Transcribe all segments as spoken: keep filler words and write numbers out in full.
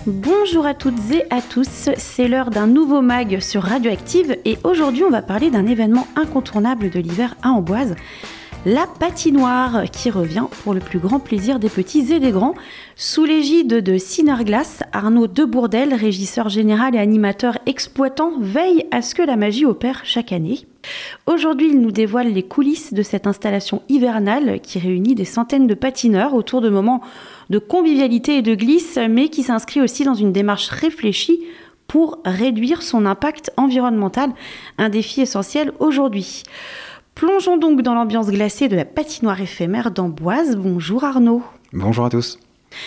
Bonjour à toutes et à tous, c'est l'heure d'un nouveau mag sur Radioactive et aujourd'hui on va parler d'un événement incontournable de l'hiver à Amboise, la patinoire qui revient pour le plus grand plaisir des petits et des grands. Sous l'égide de Cinerglace, Arnaud Debourdel, régisseur général et animateur exploitant, veille à ce que la magie opère chaque année. Aujourd'hui, il nous dévoile les coulisses de cette installation hivernale qui réunit des centaines de patineurs autour de moments de convivialité et de glisse, mais qui s'inscrit aussi dans une démarche réfléchie pour réduire son impact environnemental, un défi essentiel aujourd'hui. Plongeons donc dans l'ambiance glacée de la patinoire éphémère d'Amboise. Bonjour Arnaud. Bonjour à tous.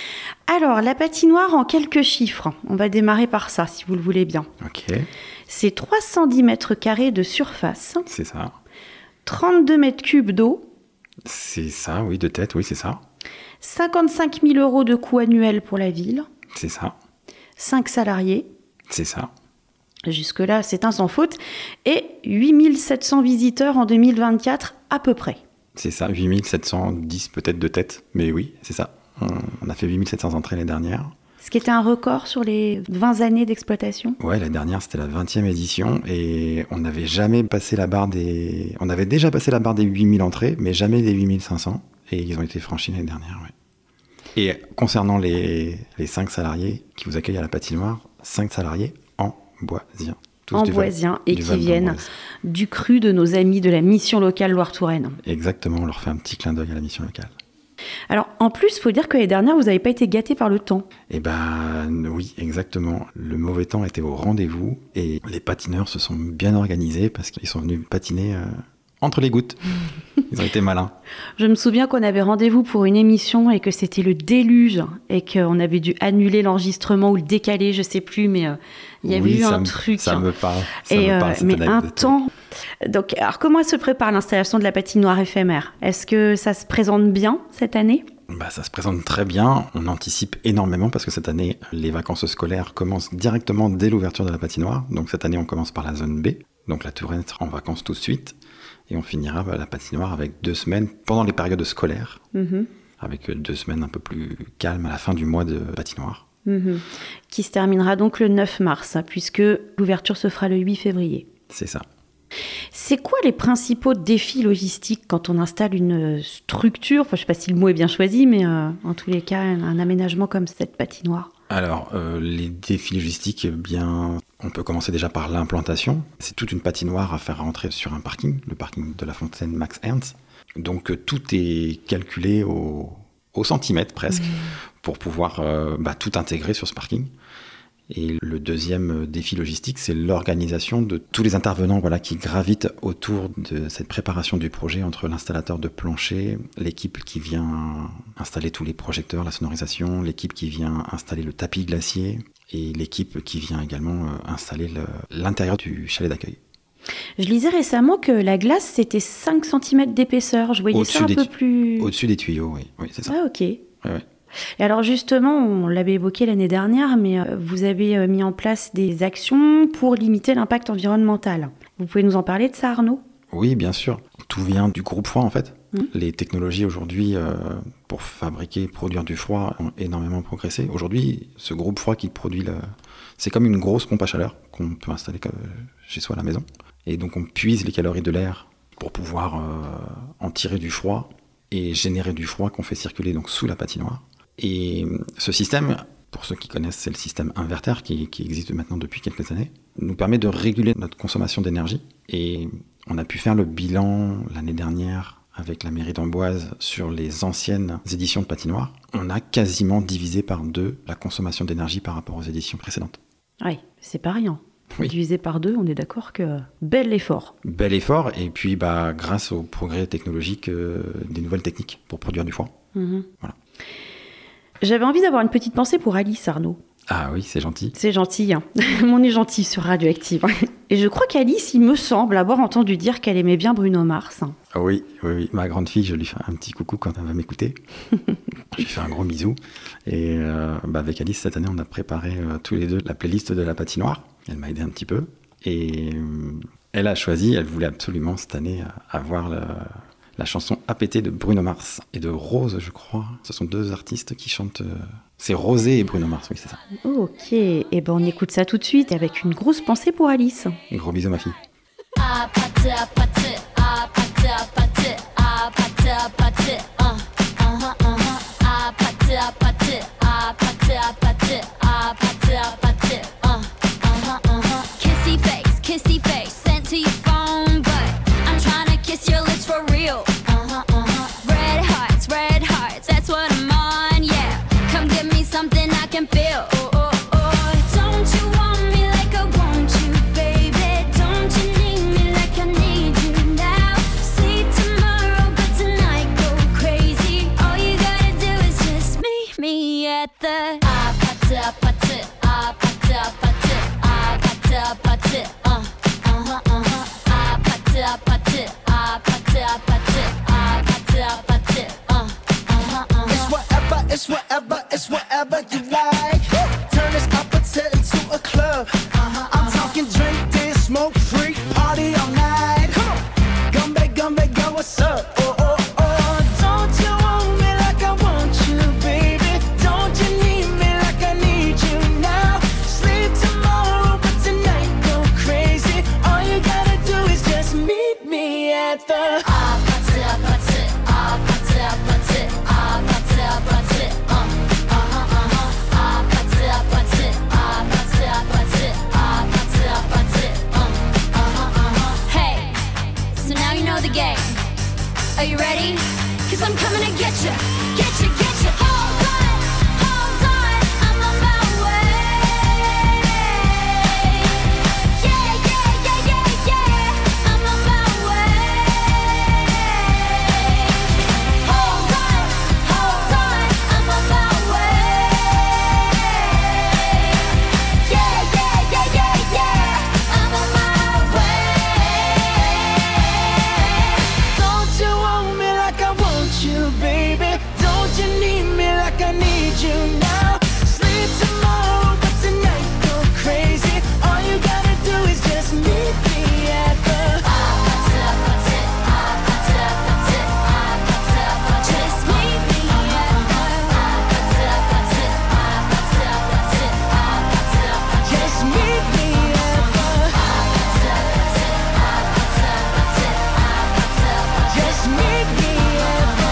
Alors, la patinoire en quelques chiffres. On va démarrer par ça, si vous le voulez bien. Ok. C'est trois cent dix mètres carrés de surface. C'est ça. trente-deux mètres cubes d'eau. C'est ça, oui, de tête, oui, c'est ça. cinquante-cinq mille euros de coût annuel pour la ville. C'est ça. cinq salariés. C'est ça. Jusque-là, c'est un sans faute. Et huit mille sept cents visiteurs en deux mille vingt-quatre, à peu près. C'est ça, huit mille sept cent dix peut-être de tête, mais oui, c'est ça. On a fait huit mille sept cents entrées l'année dernière. Ce qui était un record sur les vingt années d'exploitation. Ouais, l'année dernière, c'était la vingtième édition et on n'avait jamais passé la barre des... On avait déjà passé la barre des huit mille entrées, mais jamais des huit mille cinq cents. Et ils ont été franchis l'année dernière, ouais. Et concernant les, les cinq salariés qui vous accueillent à la patinoire, cinq salariés amboisiens. Amboisiens et qui viennent du cru de nos amis de la mission locale Loire-Touraine. Exactement, on leur fait un petit clin d'œil à la mission locale. Alors, en plus, il faut dire que l'année dernière, vous n'avez pas été gâtés par le temps. Eh ben oui, exactement. Le mauvais temps était au rendez-vous et les patineurs se sont bien organisés parce qu'ils sont venus patiner euh, entre les gouttes. Ils ont été malins. Je me souviens qu'on avait rendez-vous pour une émission et que c'était le déluge et qu'on avait dû annuler l'enregistrement ou le décaler, je sais plus, mais euh, il y avait oui, eu un me, truc. Ça me parle. Ça et, me parle euh, mais un temps. Donc, alors comment se prépare l'installation de la patinoire éphémère ? Est-ce que ça se présente bien cette année ? Bah, ça se présente très bien. On anticipe énormément parce que cette année, les vacances scolaires commencent directement dès l'ouverture de la patinoire. Donc cette année, on commence par la zone B. Donc la Touraine sera en vacances tout de suite. Et on finira bah, la patinoire avec deux semaines pendant les périodes scolaires. Mm-hmm. Avec deux semaines un peu plus calmes à la fin du mois de patinoire. Mm-hmm. Qui se terminera donc le neuf mars, hein, puisque l'ouverture se fera le huit février. C'est ça. C'est quoi les principaux défis logistiques quand on installe une structure, enfin, je ne sais pas si le mot est bien choisi, mais euh, en tous les cas, un, un aménagement comme cette patinoire ? Alors, euh, les défis logistiques, eh bien, on peut commencer déjà par l'implantation. C'est toute une patinoire à faire rentrer sur un parking, le parking de la fontaine Max Ernst. Donc, euh, tout est calculé au, au centimètre presque, mmh. pour pouvoir euh, bah, tout intégrer sur ce parking. Et le deuxième défi logistique, c'est l'organisation de tous les intervenants voilà, qui gravitent autour de cette préparation du projet entre l'installateur de plancher, l'équipe qui vient installer tous les projecteurs, la sonorisation, l'équipe qui vient installer le tapis glacier et l'équipe qui vient également installer le, l'intérieur du chalet d'accueil. Je lisais récemment que la glace, c'était cinq centimètres d'épaisseur. Je voyais au-dessus ça un peu tu- plus... Au-dessus des tuyaux, oui, oui c'est ça. Ah, ok. Ouais, ouais. Et alors justement, on l'avait évoqué l'année dernière, mais vous avez mis en place des actions pour limiter l'impact environnemental. Vous pouvez nous en parler de ça, Arnaud ? Oui, bien sûr. Tout vient du groupe froid, en fait. Mmh. Les technologies aujourd'hui, euh, pour fabriquer, produire du froid, ont énormément progressé. Aujourd'hui, ce groupe froid qui produit, le... c'est comme une grosse pompe à chaleur qu'on peut installer chez soi à la maison. Et donc, on puise les calories de l'air pour pouvoir euh, en tirer du froid et générer du froid qu'on fait circuler donc, sous la patinoire. Et ce système, pour ceux qui connaissent, c'est le système inverter qui, qui existe maintenant depuis quelques années, nous permet de réguler notre consommation d'énergie. Et on a pu faire le bilan l'année dernière avec la mairie d'Amboise sur les anciennes éditions de patinoire. On a quasiment divisé par deux la consommation d'énergie par rapport aux éditions précédentes. Oui, c'est pas rien. Oui. Divisé par deux, on est d'accord que bel effort. Bel effort, et puis bah, grâce au progrès technologique, euh, des nouvelles techniques pour produire du froid. Mmh. Voilà. J'avais envie d'avoir une petite pensée pour Alice, Arnaud. Ah oui, c'est gentil. C'est gentil, hein. On est gentil sur Radioactive. Et je crois qu'Alice, il me semble avoir entendu dire qu'elle aimait bien Bruno Mars. Ah oui, oui, oui, ma grande fille, je lui fais un petit coucou quand elle va m'écouter. Je lui fais un gros bisou. Et euh, bah avec Alice, cette année, on a préparé euh, tous les deux la playlist de la patinoire. Elle m'a aidé un petit peu. Et euh, elle a choisi, elle voulait absolument cette année avoir le, la chanson A P T de Bruno Mars et de Rose, je crois. Ce sont deux artistes qui chantent... Euh... C'est Rosé et Bruno Mars, oui, c'est ça. Ok, et ben on écoute ça tout de suite avec une grosse pensée pour Alice. Gros bisous, ma fille. Kissy face, kissy face, sent to your phone, but I'm trying to kiss your lips for real. Uh-huh, uh-huh. Red hearts, red hearts, that's what I'm on, yeah. Come give me something I can feel. Oh, oh, oh. Don't you want me like I want you, baby? Don't you need me like I need you now? See tomorrow, but tonight go crazy. All you gotta do is just meet me at the ah, pata, pata, ah, pata, pata, ah, pata, pata, uh, uh-huh, uh-huh, ah, pata, pata, ah, pata, pata, ah, pata, pata, uh, uh-huh, uh-huh. It's whatever, it's whatever, it's whatever you like. Turn this opposite into a club. Uh-huh, I'm talking drink, dance, smoke, freak, party all night. Come on, Gumbe, Gumbe, go, what's up? Oh, oh, oh, don't you want me like I want you, baby? Don't you need me like I need you now? Sleep tomorrow, but tonight go crazy. All you gotta do is just meet me at the Ah, pata, pata, ah, pata, pata, ah, pata, pata, uh, uh-huh, uh-huh, ah, pata, pata, ah, pata, pata, ah, pata, pata, uh, uh-huh, uh-huh. Hey, so now you know the game. Are you ready? 'Cause I'm coming to get you, get you, get you. Hold on, hold on, I'm on my way. Yeah, yeah, yeah, yeah, yeah, I'm on my way. Hold on, hold on, I'm on my way. Yeah, yeah, yeah, yeah, yeah, I'm on my way. Don't you want me like I want you, baby? Don't you need me like I need you now? Sleep tomorrow, but tonight go crazy. All you gotta do is just meet me at the Just meet me at the Just meet me at the Just meet me at the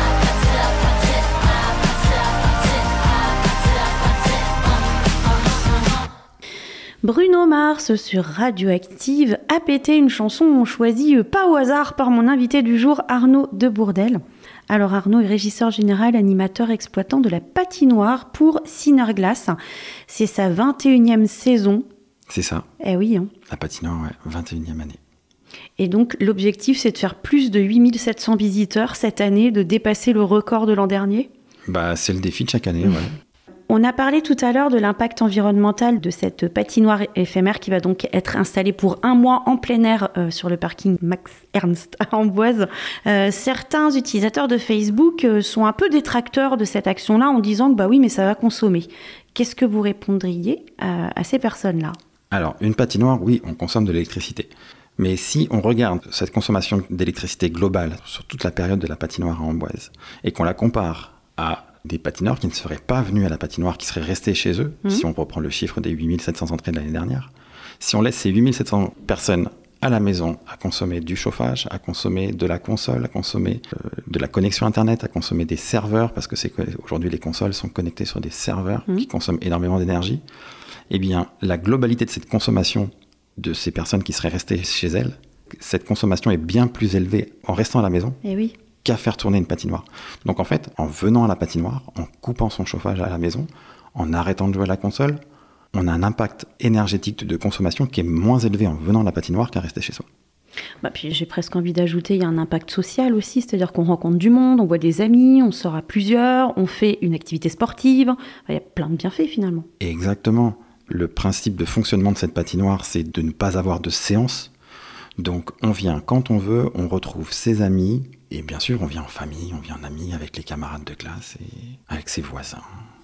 Bruno Mars sur Radioactive, A P T, une chanson choisie euh, pas au hasard par mon invité du jour, Arnaud de Bourdelle. Alors Arnaud est régisseur général, animateur, exploitant de la patinoire pour Cinerglace. C'est sa vingt et unième saison. C'est ça, Eh oui, hein. la patinoire, ouais, vingt et unième année. Et donc l'objectif c'est de faire plus de huit mille sept cents visiteurs cette année, de dépasser le record de l'an dernier. Bah, c'est le défi de chaque année, ouais. On a parlé tout à l'heure de l'impact environnemental de cette patinoire éphémère qui va donc être installée pour un mois en plein air euh, sur le parking Max Ernst à Amboise. Euh, certains utilisateurs de Facebook euh, sont un peu détracteurs de cette action-là en disant que bah oui, mais ça va consommer. Qu'est-ce que vous répondriez à, à ces personnes-là ? Alors, une patinoire, oui, on consomme de l'électricité. Mais si on regarde cette consommation d'électricité globale sur toute la période de la patinoire à Amboise et qu'on la compare à des patineurs qui ne seraient pas venus à la patinoire, qui seraient restés chez eux, mmh. si on reprend le chiffre des huit mille sept cents entrées de l'année dernière, si on laisse ces huit mille sept cents personnes à la maison à consommer du chauffage, à consommer de la console, à consommer euh, de la connexion Internet, à consommer des serveurs, parce que c'est aujourd'hui les consoles sont connectées sur des serveurs mmh. qui consomment énormément d'énergie, eh bien la globalité de cette consommation de ces personnes qui seraient restées chez elles, cette consommation est bien plus élevée en restant à la maison. Eh oui. Qu'à faire tourner une patinoire. Donc en fait, en venant à la patinoire, en coupant son chauffage à la maison, en arrêtant de jouer à la console, on a un impact énergétique de consommation qui est moins élevé en venant à la patinoire qu'à rester chez soi. Bah puis j'ai presque envie d'ajouter, il y a un impact social aussi, c'est-à-dire qu'on rencontre du monde, on voit des amis, on sort à plusieurs, on fait une activité sportive, enfin, il y a plein de bienfaits finalement. Exactement. Le principe de fonctionnement de cette patinoire, c'est de ne pas avoir de séance. Donc on vient quand on veut, on retrouve ses amis, et bien sûr on vient en famille, on vient en amis avec les camarades de classe et avec ses voisins.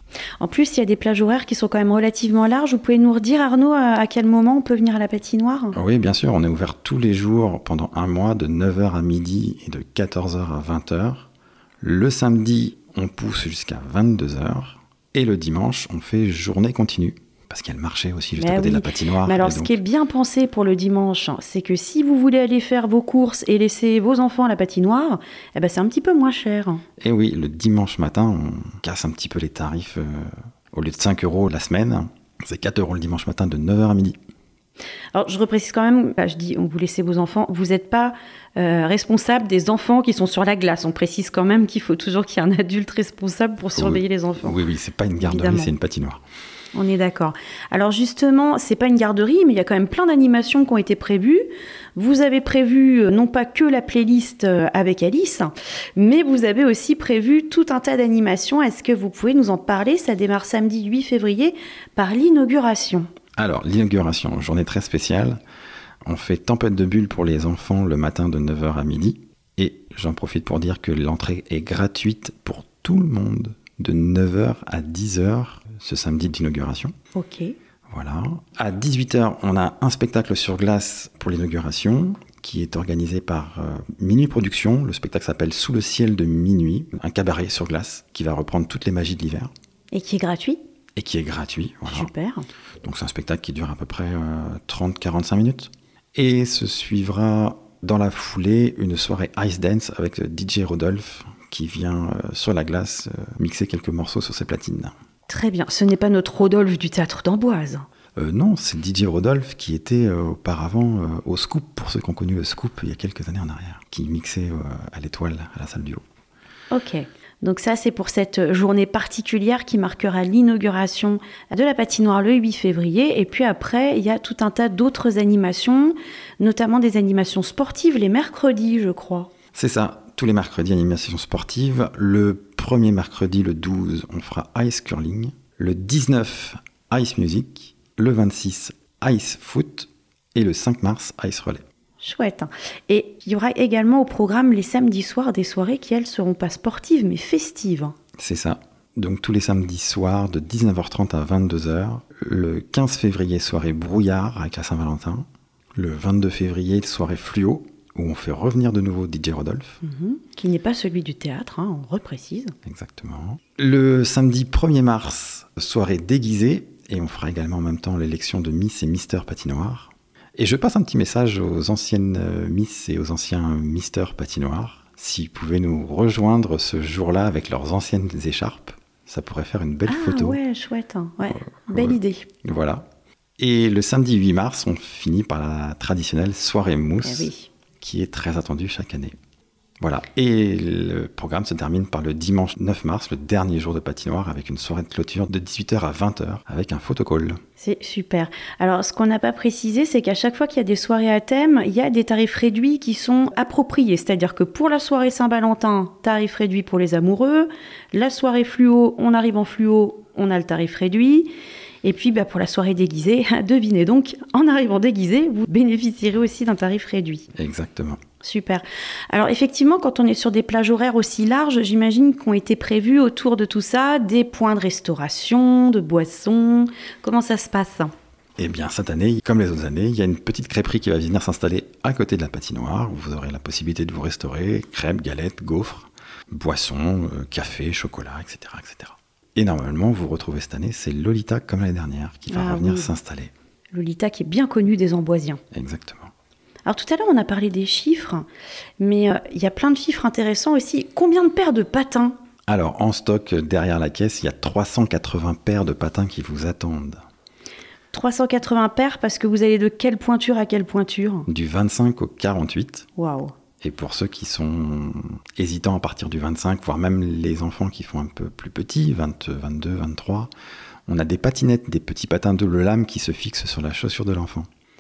En plus, il y a des plages horaires qui sont quand même relativement larges. Vous pouvez nous redire, Arnaud, à quel moment on peut venir à la patinoire ? Oui, bien sûr, on est ouvert tous les jours pendant un mois de neuf heures à midi et de quatorze heures à vingt heures. Le samedi, on pousse jusqu'à vingt-deux heures. Et le dimanche, on fait journée continue. Parce qu'il y a le marché aussi juste Mais à côté oui. de la patinoire. Mais alors, Et ce donc- qui est bien pensé pour le dimanche, c'est que si vous voulez aller faire vos courses et laisser vos enfants à la patinoire, eh ben c'est un petit peu moins cher. Et oui, le dimanche matin, on casse un petit peu les tarifs. Euh, au lieu de cinq euros la semaine, c'est quatre euros le dimanche matin de neuf heures à midi. Alors, je reprécise quand même, là, je dis, on vous laissez vos enfants, vous n'êtes pas euh, responsable des enfants qui sont sur la glace. On précise quand même qu'il faut toujours qu'il y ait un adulte responsable pour surveiller oui. les enfants. Oui, oui, c'est pas une garderie, Évidemment. c'est une patinoire. On est d'accord. Alors justement, c'est pas une garderie, mais il y a quand même plein d'animations qui ont été prévues. Vous avez prévu euh, non pas que la playlist euh, avec Alice, mais vous avez aussi prévu tout un tas d'animations. Est-ce que vous pouvez nous en parler ? Ça démarre samedi huit février par l'inauguration. Alors, l'inauguration, journée très spéciale. On fait tempête de bulles pour les enfants le matin de neuf heures à midi. Et j'en profite pour dire que l'entrée est gratuite pour tout le monde de neuf heures à dix heures ce samedi d'inauguration. Ok. Voilà. À dix-huit heures, on a un spectacle sur glace pour l'inauguration qui est organisé par euh, Minuit Productions. Le spectacle s'appelle Sous le ciel de minuit, un cabaret sur glace qui va reprendre toutes les magies de l'hiver Et qui est gratuit ? et qui est gratuit. Voilà. Super. Donc c'est un spectacle qui dure à peu près euh, trente à quarante-cinq minutes. Et se suivra dans la foulée une soirée Ice Dance avec le D J Rodolphe qui vient euh, sur la glace euh, mixer quelques morceaux sur ses platines. Très bien. Ce n'est pas notre Rodolphe du théâtre d'Amboise. Euh, non, c'est D J Rodolphe qui était euh, auparavant euh, au Scoop, pour ceux qui ont connu le Scoop il y a quelques années en arrière, qui mixait euh, à l'Étoile, à la salle du haut. Ok. Donc ça, c'est pour cette journée particulière qui marquera l'inauguration de la patinoire le huit février. Et puis après, il y a tout un tas d'autres animations, notamment des animations sportives les mercredis, je crois. C'est ça, tous les mercredis, animation sportive. Le premier mercredi, le douze, on fera Ice Curling. Le dix-neuf, Ice Music. Le vingt-six, Ice Foot. Et le cinq mars, Ice Relay. Chouette. Et il y aura également au programme les samedis soirs des soirées qui, elles, seront pas sportives, mais festives. C'est ça. Donc tous les samedis soirs de dix-neuf heures trente à vingt-deux heures. Le quinze février, soirée brouillard avec la Saint-Valentin. Le vingt-deux février, soirée fluo, où on fait revenir de nouveau D J Rodolphe. Mhm. Qui n'est pas celui du théâtre, hein, on reprécise. Exactement. Le samedi premier mars, soirée déguisée, et on fera également en même temps l'élection de Miss et Mister Patinoire. Et je passe un petit message aux anciennes Miss et aux anciens Mister Patinoire. S'ils pouvaient nous rejoindre ce jour-là avec leurs anciennes écharpes, ça pourrait faire une belle ah photo. ouais, chouette. hein. Ouais, Euh, belle ouais. idée. Voilà. Et le samedi huit mars, on finit par la traditionnelle soirée mousse, Eh oui. qui est très attendue chaque année. Voilà. Et le programme se termine par le dimanche neuf mars, le dernier jour de patinoire, avec une soirée de clôture de dix-huit heures à vingt heures, avec un photocall. C'est super. Alors, ce qu'on n'a pas précisé, c'est qu'à chaque fois qu'il y a des soirées à thème, il y a des tarifs réduits qui sont appropriés. C'est-à-dire que pour la soirée Saint-Valentin, tarif réduit pour les amoureux. La soirée fluo, on arrive en fluo, on a le tarif réduit. Et puis, bah, pour la soirée déguisée, devinez donc, en arrivant déguisé, vous bénéficierez aussi d'un tarif réduit. Exactement. Super. Alors effectivement, quand on est sur des plages horaires aussi larges, j'imagine qu'ont été prévus autour de tout ça des points de restauration, de boissons. Comment ça se passe ? Eh bien, cette année, comme les autres années, il y a une petite crêperie qui va venir s'installer à côté de la patinoire, où vous aurez la possibilité de vous restaurer crêpes, galettes, gaufres, boissons, euh, café, chocolat, et cetera, et cetera. Et normalement, vous retrouvez cette année, c'est Lolita comme l'année dernière qui va Ah revenir oui. s'installer. Lolita qui est bien connue des Amboisiens. Exactement. Alors tout à l'heure, on a parlé des chiffres, mais euh, il y a plein de chiffres intéressants aussi. Combien de paires de patins ? Alors, en stock, derrière la caisse, il y a trois cent quatre-vingts paires de patins qui vous attendent. trois cent quatre-vingts paires parce que vous allez de quelle pointure à quelle pointure ? Du vingt-cinq au quarante-huit. Waouh. Et pour ceux qui sont hésitants à partir du vingt-cinq, voire même les enfants qui font un peu plus petits, vingt, vingt-deux, vingt-trois, on a des patinettes, des petits patins double lame qui se fixent sur la chaussure de l'enfant.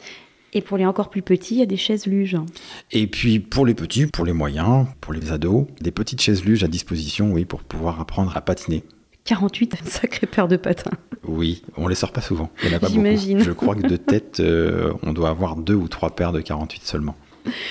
Et pour les encore plus petits, il y a des chaises luges. Et puis pour les petits, pour les moyens, pour les ados, des petites chaises luges à disposition, oui, pour pouvoir apprendre à patiner. quarante-huit, une sacrée paire de patins. Oui, on les sort pas souvent, il n'y en a pas J'imagine. beaucoup. Je crois que de tête, euh, on doit avoir deux ou trois paires de quarante-huit seulement.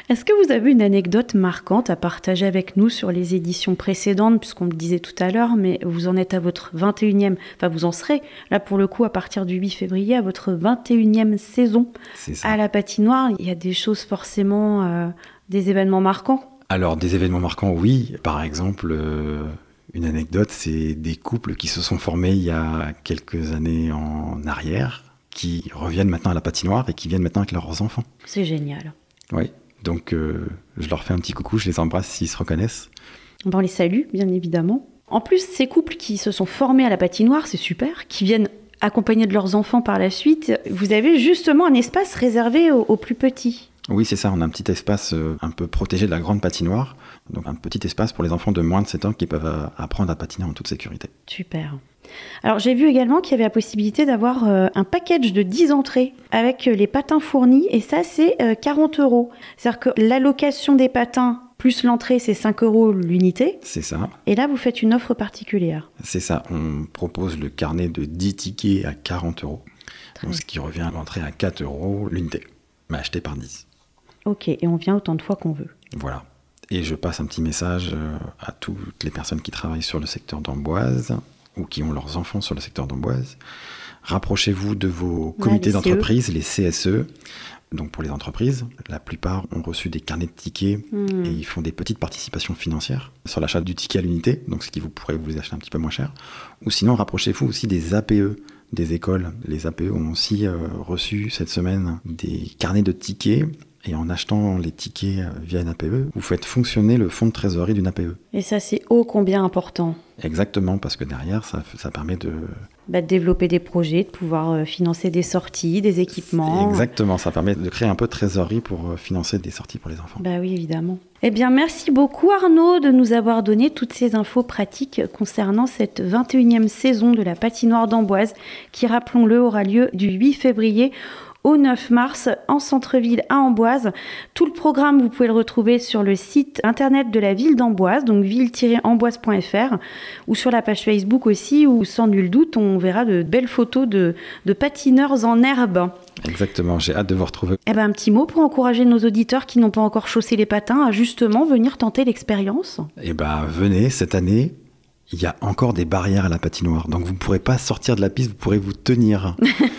Est-ce que vous avez une anecdote marquante à partager avec nous sur les éditions précédentes, puisqu'on le disait tout à l'heure, mais vous en êtes à votre vingt et unième, enfin vous en serez, là pour le coup à partir du huit février, à votre vingt et unième saison C'est ça. à la patinoire. Il y a des choses forcément, euh, des événements marquants. Alors, des événements marquants, oui. Par exemple, euh, une anecdote, c'est des couples qui se sont formés il y a quelques années en arrière, qui reviennent maintenant à la patinoire et qui viennent maintenant avec leurs enfants. C'est génial. Oui. Donc, euh, je leur fais un petit coucou, je les embrasse s'ils se reconnaissent. Ben, on les salue, bien évidemment. En plus, ces couples qui se sont formés à la patinoire, c'est super, qui viennent accompagnés de leurs enfants par la suite. Vous avez justement un espace réservé aux, aux plus petits. Oui, c'est ça, on a un petit espace euh, un peu protégé de la grande patinoire. Donc, un petit espace pour les enfants de moins de sept ans qui peuvent euh, apprendre à patiner en toute sécurité. Super. Alors, j'ai vu également qu'il y avait la possibilité d'avoir euh, un package de dix entrées avec euh, les patins fournis, et ça, c'est euh, quarante euros. C'est-à-dire que l'allocation des patins plus l'entrée, c'est cinq euros l'unité. C'est ça. Et là, vous faites une offre particulière. C'est ça, on propose le carnet de dix tickets à quarante euros. Donc, ce qui revient à l'entrée à quatre euros l'unité, mais acheté par dix. Ok, et on vient autant de fois qu'on veut. Voilà. Et je passe un petit message euh, à toutes les personnes qui travaillent sur le secteur d'Amboise ou qui ont leurs enfants sur le secteur d'Amboise. Rapprochez-vous de vos comités les d'entreprise, les C S E. Donc pour les entreprises, la plupart ont reçu des carnets de tickets Mmh. et ils font des petites participations financières sur l'achat du ticket à l'unité, donc ce qui vous pourrait vous les acheter un petit peu moins cher. Ou sinon, rapprochez-vous aussi des A P E, des écoles. Les A P E ont aussi euh, reçu cette semaine des carnets de tickets. Et en achetant les tickets via une A P E, vous faites fonctionner le fonds de trésorerie d'une A P E. Et ça, c'est ô combien important. Exactement, parce que derrière, ça, ça permet de... Bah, de développer des projets, de pouvoir euh, financer des sorties, des équipements. Exactement, ça permet de créer un peu de trésorerie pour euh, financer des sorties pour les enfants. Bah oui, évidemment. Eh bien, merci beaucoup Arnaud de nous avoir donné toutes ces infos pratiques concernant cette vingt et unième saison de la patinoire d'Amboise, qui, rappelons-le, aura lieu du huit février au neuf mars en centre-ville à Amboise. Tout le programme, vous pouvez le retrouver sur le site internet de la ville d'Amboise, donc ville tiret amboise point f r, ou sur la page Facebook aussi, où sans nul doute, on verra de belles photos de, de patineurs en herbe. Exactement, j'ai hâte de vous retrouver. Eh ben, un petit mot pour encourager nos auditeurs qui n'ont pas encore chaussé les patins à justement venir tenter l'expérience. Eh ben, venez, cette année, il y a encore des barrières à la patinoire, donc vous ne pourrez pas sortir de la piste, vous pourrez vous tenir.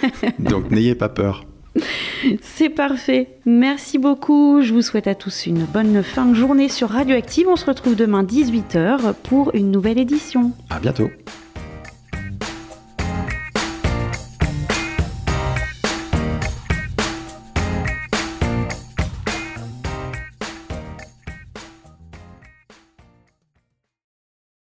Donc n'ayez pas peur. C'est parfait. Merci beaucoup. Je vous souhaite à tous une bonne fin de journée sur Radioactive. On se retrouve demain dix-huit heures pour une nouvelle édition. À bientôt.